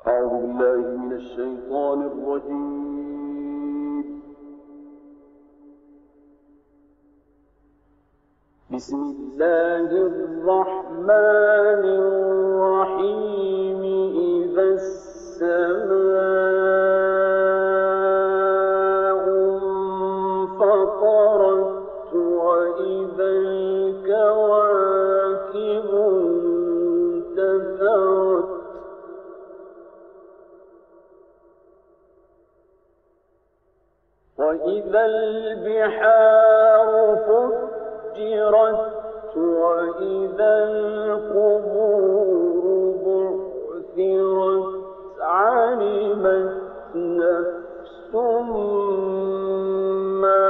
أعوذ بالله من الشيطان الرجيم. بسم الله الرحمن الرحيم. إذا السماء انفطرت وإذا الكواكب انتثرت وإذا البحار فجرت وإذا القبور بعثرت علمت نفس ما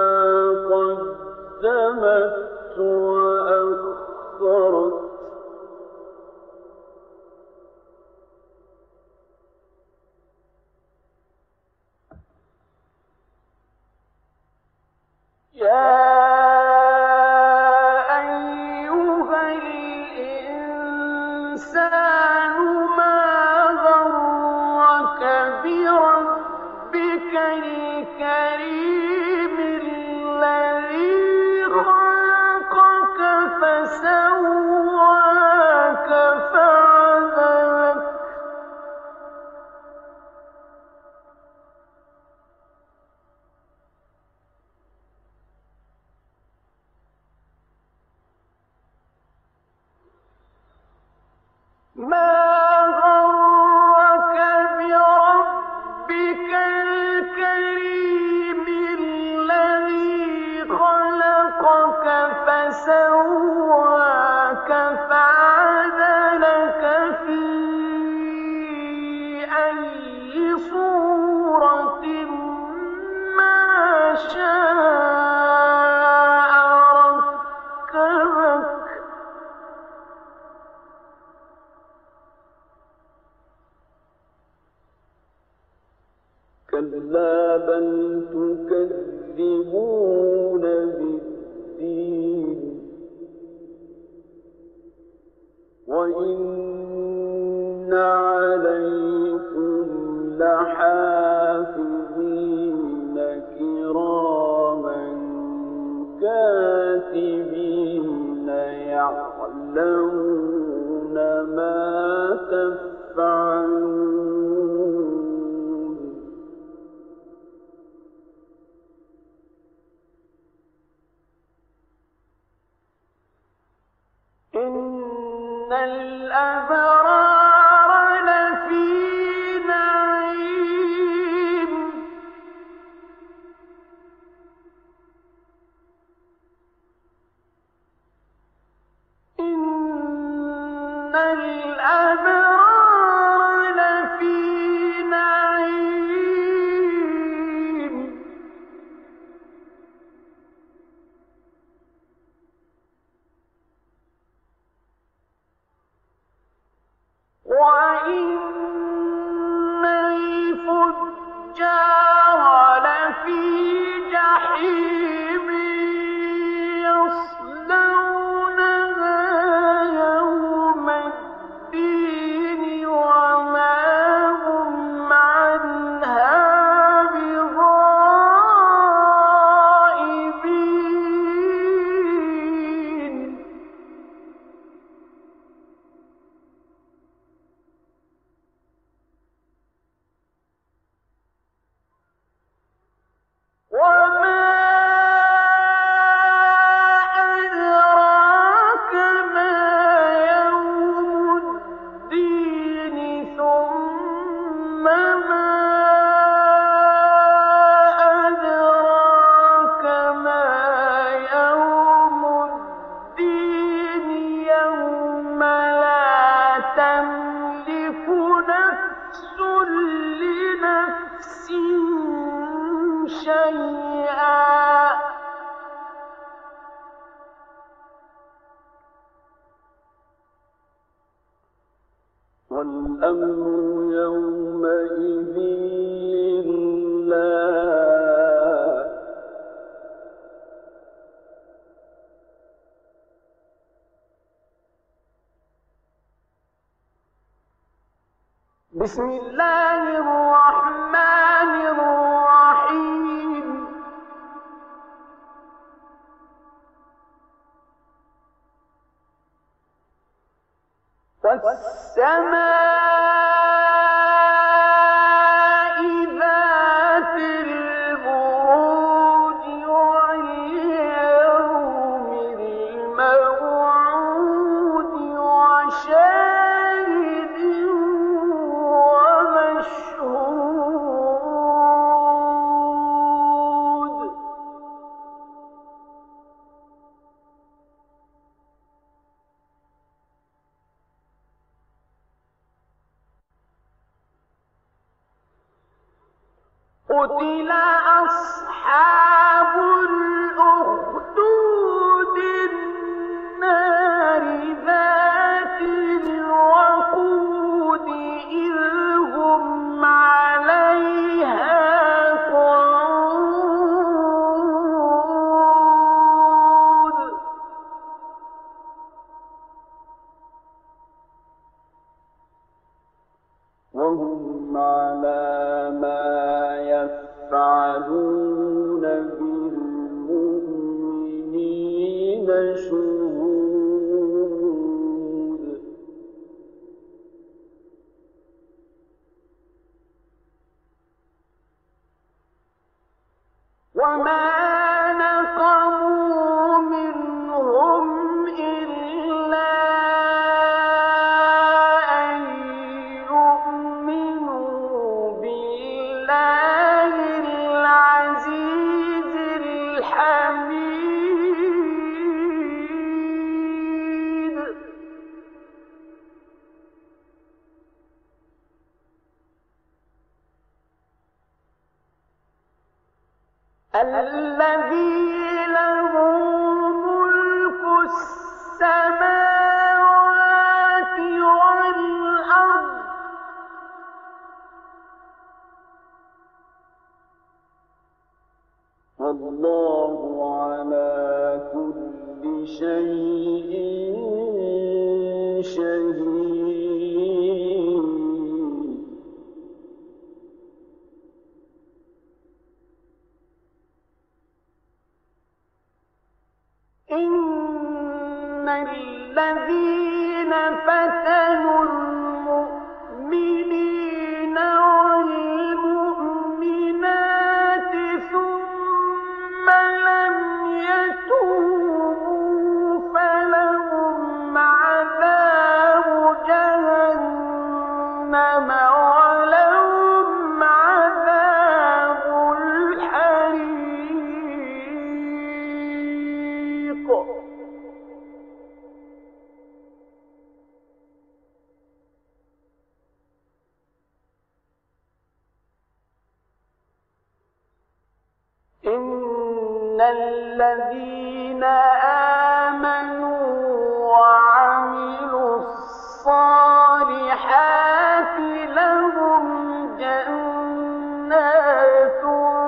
قدمت وأخرت يا أيها الإنسان ما غرك بربك الكريم الذي خلقك فسواك فعدلك ما غرك بربك الكريم الذي خلقك فسواك فعدلك في أي صورة ما شاء ركبك كلا بل تكذبون بالدين وإن عليكم لحافظين كراما كاتبين يعلمون ما تفعلون إن الأبرار لفي نعيم إن الأبرار لفي نعيم وإن الفجار لفي جحيم يصلونها يوم الدين وما هم عنها بغائبين وما أدراك ما يوم الدين ثم ما أدراك ما يوم الدين يوم لا تملك نفس لنفس شيئا والأمر يومئذ لله بسم الله الرحمن الرحيم والسماء ذات البروج واليوم الموعود وشاهد ومشهود قتل أصحاب الأخدود النار ذات الوقود إذ هم عليها قعود وهم على ما يفعلون بالمؤمنين شهود وما نقموا منهم إلا أن يؤمنوا بالله العزيز الحميد الذي له ملك السماوات والأرض والله على كل شيء شهيد إن الذين فتنوا المؤمنين والمؤمنات ثم لم يتوبوا فلهم عذاب جهنم ولهم عذاب الحريق إن الذين آمنوا وعملوا الصالحات لهم جنات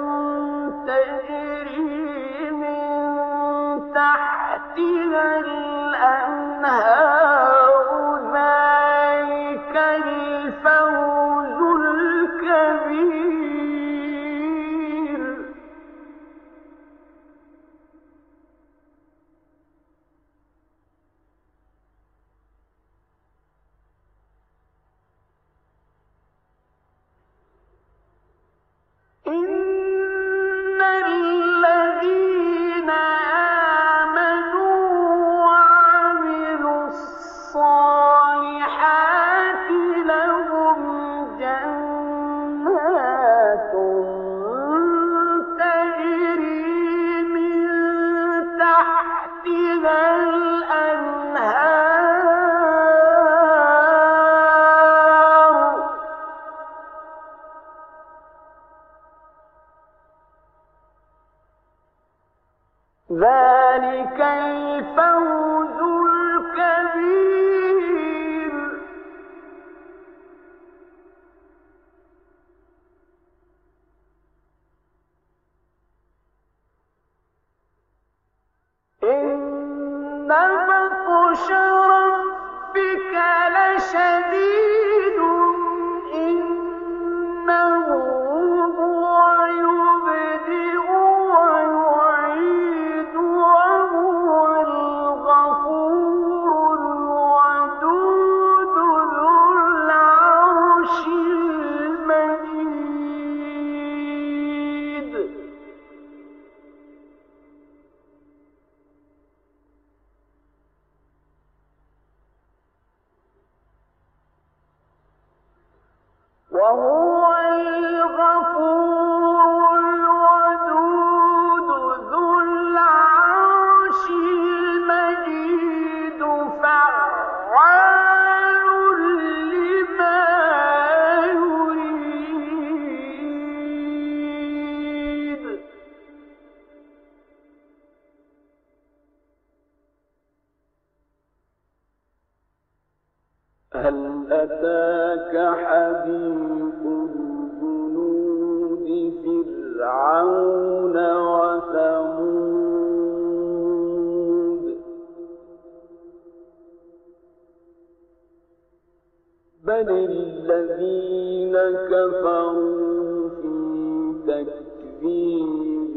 تجري من تحتها الأنهار ذلك الفوز الكبير وهو الغفور الودود ذو العرش المجيد فعال لما يريد. هل أتاك حديث جنود فرعون وثمود بل الذين كفروا في تكذيب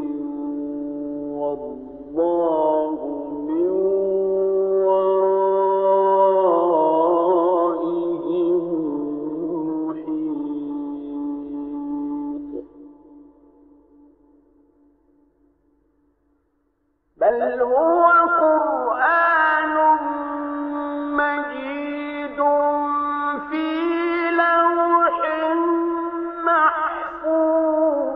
والله من ورائهم محيط. بل هو قرآن مجيد في لوح محفوظ.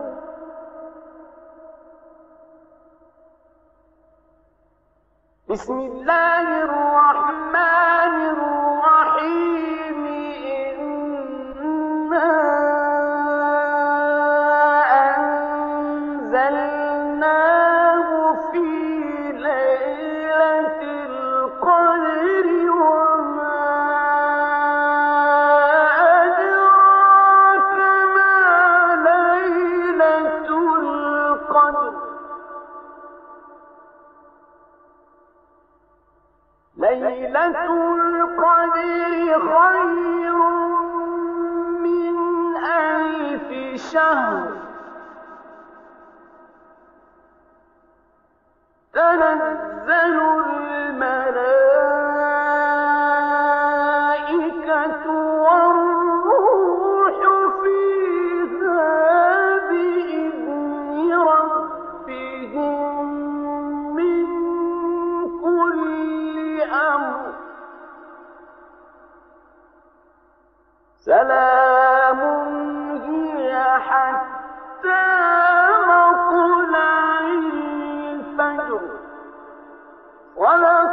بسم الله الرحمن الرحيم. إنا أنزلناه في ليلة القدر وما أدراك ما ليلة القدر. ليلة القدر خير من 1000 شهر. تنزل الملائكة والروح فيها بإذن ربهم من كل أمر. سلام هي حتى مطلع الفجر. صدق